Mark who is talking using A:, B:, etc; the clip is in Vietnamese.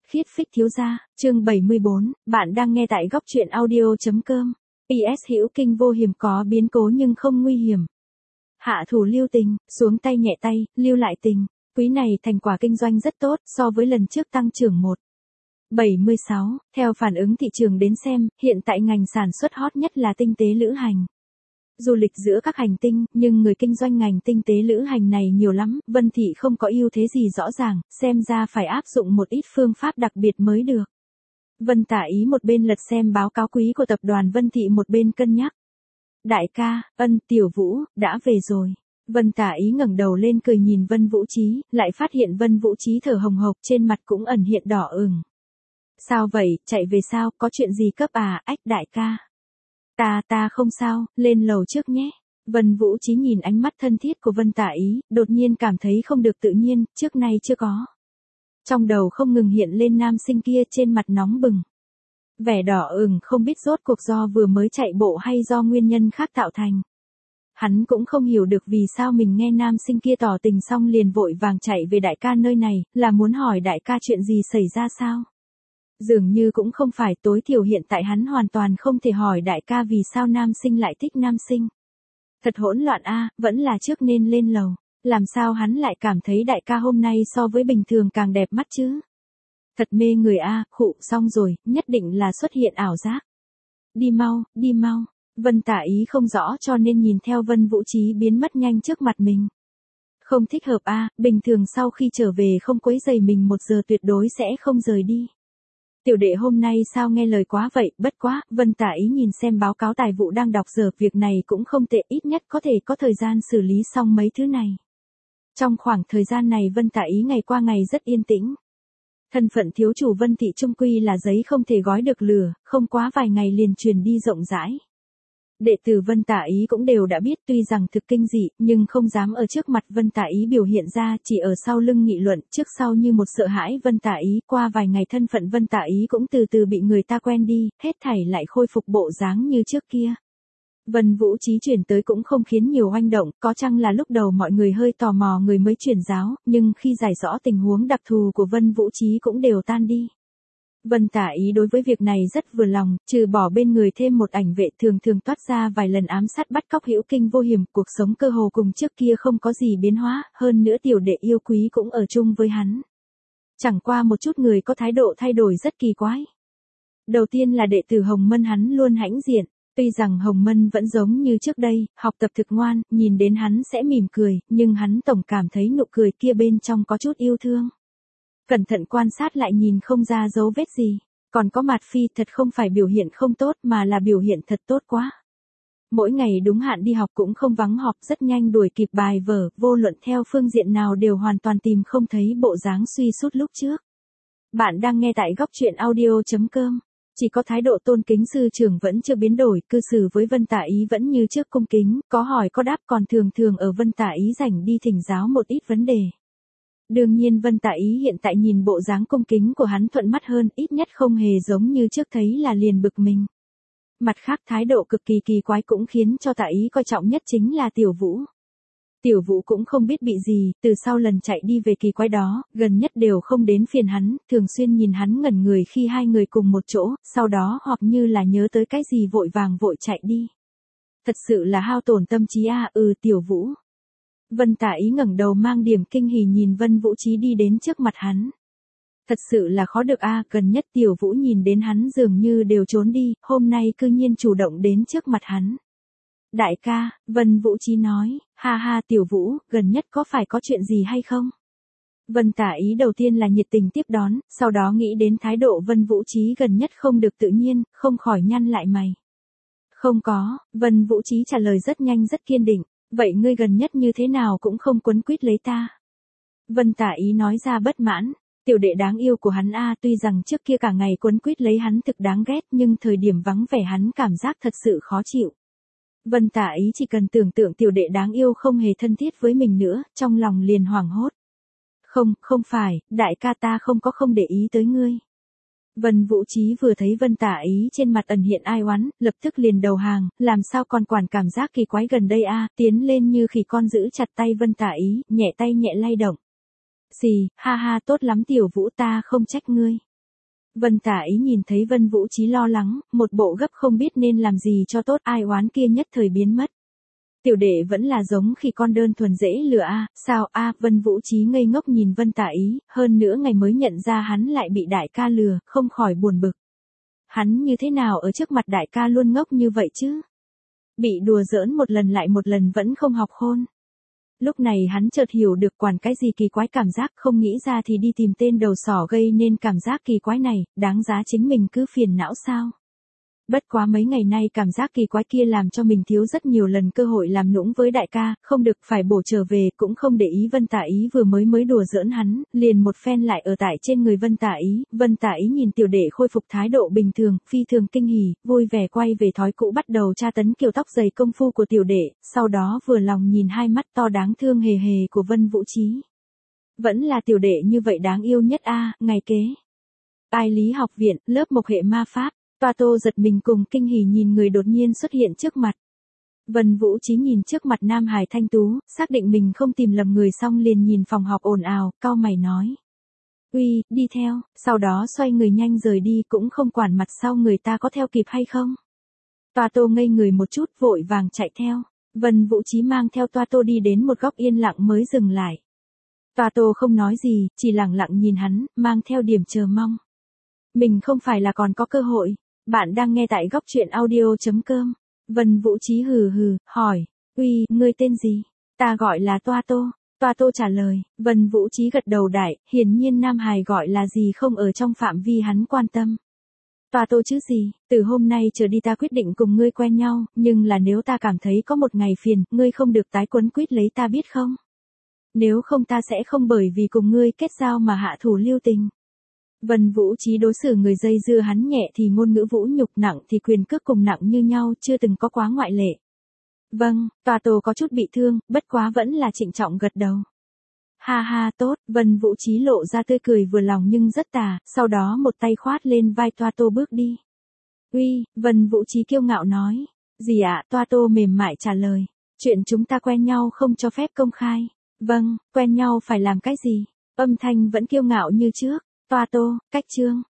A: Khiết Phích thiếu gia, chương 74, bạn đang nghe tại góc truyện audio.com. PS hữu kinh vô hiểm có biến cố nhưng không nguy hiểm. Hạ thủ lưu tình, xuống tay nhẹ tay, lưu lại tình. Quý này thành quả kinh doanh rất tốt so với lần trước tăng trưởng 1,76. Theo phản ứng thị trường đến xem, hiện tại ngành sản xuất hot nhất là tinh tế lữ hành. Du lịch giữa các hành tinh, nhưng người kinh doanh ngành tinh tế lữ hành này nhiều lắm, Vân Thị không có ưu thế gì rõ ràng, xem ra phải áp dụng một ít phương pháp đặc biệt mới được. Vân Tả Ý một bên lật xem báo cáo quý của tập đoàn Vân Thị một bên cân nhắc. Đại ca, Tiểu Vũ, đã về rồi. Vân Tả Ý ngẩng đầu lên cười nhìn Vân Vũ Trí, lại phát hiện Vân Vũ Trí thở hồng hộc trên mặt cũng ẩn hiện đỏ ửng. Sao vậy, chạy về sao, có chuyện gì cấp à, ách đại ca. Ta không sao, lên lầu trước nhé. Vân Vũ Trí nhìn ánh mắt thân thiết của Vân Tả Ý, đột nhiên cảm thấy không được tự nhiên, trước nay chưa có. Trong đầu không ngừng hiện lên nam sinh kia trên mặt nóng bừng. Vẻ đỏ ửng không biết rốt cuộc do vừa mới chạy bộ hay do nguyên nhân khác tạo thành. Hắn cũng không hiểu được vì sao mình nghe nam sinh kia tỏ tình xong liền vội vàng chạy về đại ca nơi này, là muốn hỏi đại ca chuyện gì xảy ra sao? Dường như cũng không phải, tối thiểu hiện tại hắn hoàn toàn không thể hỏi đại ca vì sao nam sinh lại thích nam sinh. Thật hỗn loạn a, vẫn là trước nên lên lầu. Làm sao hắn lại cảm thấy đại ca hôm nay so với bình thường càng đẹp mắt chứ? Thật mê người a, khụ xong rồi, nhất định là xuất hiện ảo giác. Đi mau. Vân Tả Ý không rõ cho nên nhìn theo Vân Vũ Trí biến mất nhanh trước mặt mình. Không thích hợp a, bình thường sau khi trở về không quấy rầy mình 1 giờ tuyệt đối sẽ không rời đi. Tiểu đệ hôm nay sao nghe lời quá vậy, bất quá, Vân Tả Ý nhìn xem báo cáo tài vụ đang đọc giờ, việc này cũng không tệ, ít nhất có thể có thời gian xử lý xong mấy thứ này. Trong khoảng thời gian này Vân Tả Ý ngày qua ngày rất yên tĩnh. Thân phận thiếu chủ Vân Thị trung quy là giấy không thể gói được lửa, không quá vài ngày liền truyền đi rộng rãi. Đệ tử Vân Tả Ý cũng đều đã biết, tuy rằng thực kinh dị, nhưng không dám ở trước mặt Vân Tả Ý biểu hiện ra, chỉ ở sau lưng nghị luận, trước sau như một sợ hãi Vân Tả Ý. Qua vài ngày thân phận Vân Tả Ý cũng từ từ bị người ta quen đi, hết thảy lại khôi phục bộ dáng như trước kia. Vân Vũ Trí chuyển tới cũng không khiến nhiều oanh động, có chăng là lúc đầu mọi người hơi tò mò người mới chuyển giáo, nhưng khi giải rõ tình huống đặc thù của Vân Vũ Trí cũng đều tan đi. Vân Tả Ý đối với việc này rất vừa lòng, trừ bỏ bên người thêm một ảnh vệ thường toát ra vài lần ám sát bắt cóc hữu kinh vô hiểm, cuộc sống cơ hồ cùng trước kia không có gì biến hóa, hơn nữa tiểu đệ yêu quý cũng ở chung với hắn. Chẳng qua một chút người có thái độ thay đổi rất kỳ quái. Đầu tiên là đệ tử Hồng Mân, hắn luôn hãnh diện, tuy rằng Hồng Mân vẫn giống như trước đây, học tập thực ngoan, nhìn đến hắn sẽ mỉm cười, nhưng hắn tổng cảm thấy nụ cười kia bên trong có chút yêu thương. Cẩn thận quan sát lại nhìn không ra dấu vết gì, còn có Mạt Phi thật không phải biểu hiện không tốt mà là biểu hiện thật tốt quá. Mỗi ngày đúng hạn đi học cũng không vắng họp, rất nhanh đuổi kịp bài vở, vô luận theo phương diện nào đều hoàn toàn tìm không thấy bộ dáng suy sút lúc trước. Bạn đang nghe tại góc truyện audio.com. Chỉ có thái độ tôn kính sư trưởng vẫn chưa biến đổi, cư xử với Vân Tả Ý vẫn như trước cung kính, có hỏi có đáp, còn thường ở Vân Tả Ý rảnh đi thỉnh giáo một ít vấn đề. Đương nhiên Vân Tả Ý hiện tại nhìn bộ dáng cung kính của hắn thuận mắt hơn, ít nhất không hề giống như trước thấy là liền bực mình. Mặt khác thái độ cực kỳ quái cũng khiến cho Tả Ý coi trọng nhất chính là Tiểu Vũ. Tiểu Vũ cũng không biết bị gì, từ sau lần chạy đi về kỳ quái đó, gần nhất đều không đến phiền hắn, thường xuyên nhìn hắn ngẩn người khi hai người cùng một chỗ, sau đó hoặc như là nhớ tới cái gì vội vàng vội chạy đi. Thật sự là hao tổn tâm trí a, Tiểu Vũ. Vân Tả Ý ngẩng đầu mang điểm kinh hỉ nhìn Vân Vũ Trí đi đến trước mặt hắn. Thật sự là khó được a, gần nhất Tiểu Vũ nhìn đến hắn dường như đều trốn đi, hôm nay cư nhiên chủ động đến trước mặt hắn. Đại ca, Vân Vũ Trí nói, ha Tiểu Vũ, gần nhất có phải có chuyện gì hay không? Vân Tả Ý đầu tiên là nhiệt tình tiếp đón, sau đó nghĩ đến thái độ Vân Vũ Trí gần nhất không được tự nhiên, không khỏi nhăn lại mày. Không có, Vân Vũ Trí trả lời rất nhanh rất kiên định, vậy ngươi gần nhất như thế nào cũng không quấn quýt lấy ta. Vân Tả Ý nói ra bất mãn, tiểu đệ đáng yêu của hắn a, tuy rằng trước kia cả ngày quấn quýt lấy hắn thực đáng ghét nhưng thời điểm vắng vẻ hắn cảm giác thật sự khó chịu. Vân Tả Ý chỉ cần tưởng tượng tiểu đệ đáng yêu không hề thân thiết với mình nữa, trong lòng liền hoảng hốt. Không phải, đại ca ta không để ý tới ngươi. Vân Vũ Trí vừa thấy Vân Tả Ý trên mặt ẩn hiện ai oán, lập tức liền đầu hàng, làm sao còn quản cảm giác kỳ quái gần đây a, tiến lên như khỉ con giữ chặt tay Vân Tả Ý, nhẹ tay nhẹ lay động. Xì, ha tốt lắm Tiểu Vũ, ta không trách ngươi. Vân Tả Ý nhìn thấy Vân Vũ Trí lo lắng, một bộ gấp không biết nên làm gì cho tốt, ai oán kia nhất thời biến mất. Tiểu đệ vẫn là giống khi con đơn thuần dễ lừa a, sao a? Vân Vũ Trí ngây ngốc nhìn Vân Tả Ý, hơn nữa ngày mới nhận ra hắn lại bị đại ca lừa, không khỏi buồn bực. Hắn như thế nào ở trước mặt đại ca luôn ngốc như vậy chứ? Bị đùa giỡn một lần lại một lần vẫn không học khôn. Lúc này hắn chợt hiểu được quản cái gì kỳ quái cảm giác, không nghĩ ra thì đi tìm tên đầu sỏ gây nên cảm giác kỳ quái này, đáng giá chính mình cứ phiền não sao? Bất quá mấy ngày nay cảm giác kỳ quái kia làm cho mình thiếu rất nhiều lần cơ hội làm nũng với đại ca, không được phải bổ trở về, cũng không để ý Vân Tả Ý vừa mới đùa giỡn hắn, liền một phen lại ở tại trên người Vân Tả Ý. Vân Tả Ý nhìn tiểu đệ khôi phục thái độ bình thường, phi thường kinh hỉ, vui vẻ quay về thói cũ bắt đầu tra tấn kiểu tóc dày công phu của tiểu đệ, sau đó vừa lòng nhìn hai mắt to đáng thương hề hề của Vân Vũ Trí. Vẫn là tiểu đệ như vậy đáng yêu nhất a. Ngày kế, Ai Lý học viện, lớp mộc hệ ma pháp. Toa Tô giật mình cùng kinh hỉ nhìn người đột nhiên xuất hiện trước mặt. Vân Vũ Trí nhìn trước mặt nam hài thanh tú, xác định mình không tìm lầm người xong liền nhìn phòng học ồn ào, cau mày nói. Uy, đi theo, sau đó xoay người nhanh rời đi, cũng không quản mặt sau người ta có theo kịp hay không. Toa Tô ngây người một chút, vội vàng chạy theo. Vân Vũ Trí mang theo Toa Tô đi đến một góc yên lặng mới dừng lại. Toa Tô không nói gì, chỉ lặng lặng nhìn hắn, mang theo điểm chờ mong. Mình không phải là còn có cơ hội. Bạn đang nghe tại góc truyện audio.com. Vân Vũ Trí hừ hừ, hỏi. Uy, ngươi tên gì? Ta gọi là Toa Tô. Toa Tô trả lời. Vân Vũ Trí gật đầu đại, hiển nhiên nam hài gọi là gì không ở trong phạm vi hắn quan tâm. Toa Tô chứ gì, từ hôm nay trở đi ta quyết định cùng ngươi quen nhau, nhưng là nếu ta cảm thấy có một ngày phiền, ngươi không được tái quấn quýt lấy ta biết không? Nếu không ta sẽ không bởi vì cùng ngươi kết giao mà hạ thủ lưu tình. Vân Vũ Trí đối xử người dây dưa hắn nhẹ thì ngôn ngữ vũ nhục, nặng thì quyền cước cùng nặng như nhau, chưa từng có quá ngoại lệ. Vâng, Toa Tô có chút bị thương, bất quá vẫn là trịnh trọng gật đầu. Ha ha tốt, Vân Vũ Trí lộ ra tươi cười vừa lòng nhưng rất tà, sau đó một tay khoát lên vai Toa Tô bước đi. Uy, Vân Vũ Trí kiêu ngạo nói. Gì ạ? Toa Tô mềm mại trả lời. Chuyện chúng ta quen nhau không cho phép công khai. Vâng, quen nhau phải làm cái gì? Âm thanh vẫn kiêu ngạo như trước. Toa Tô, cách chương.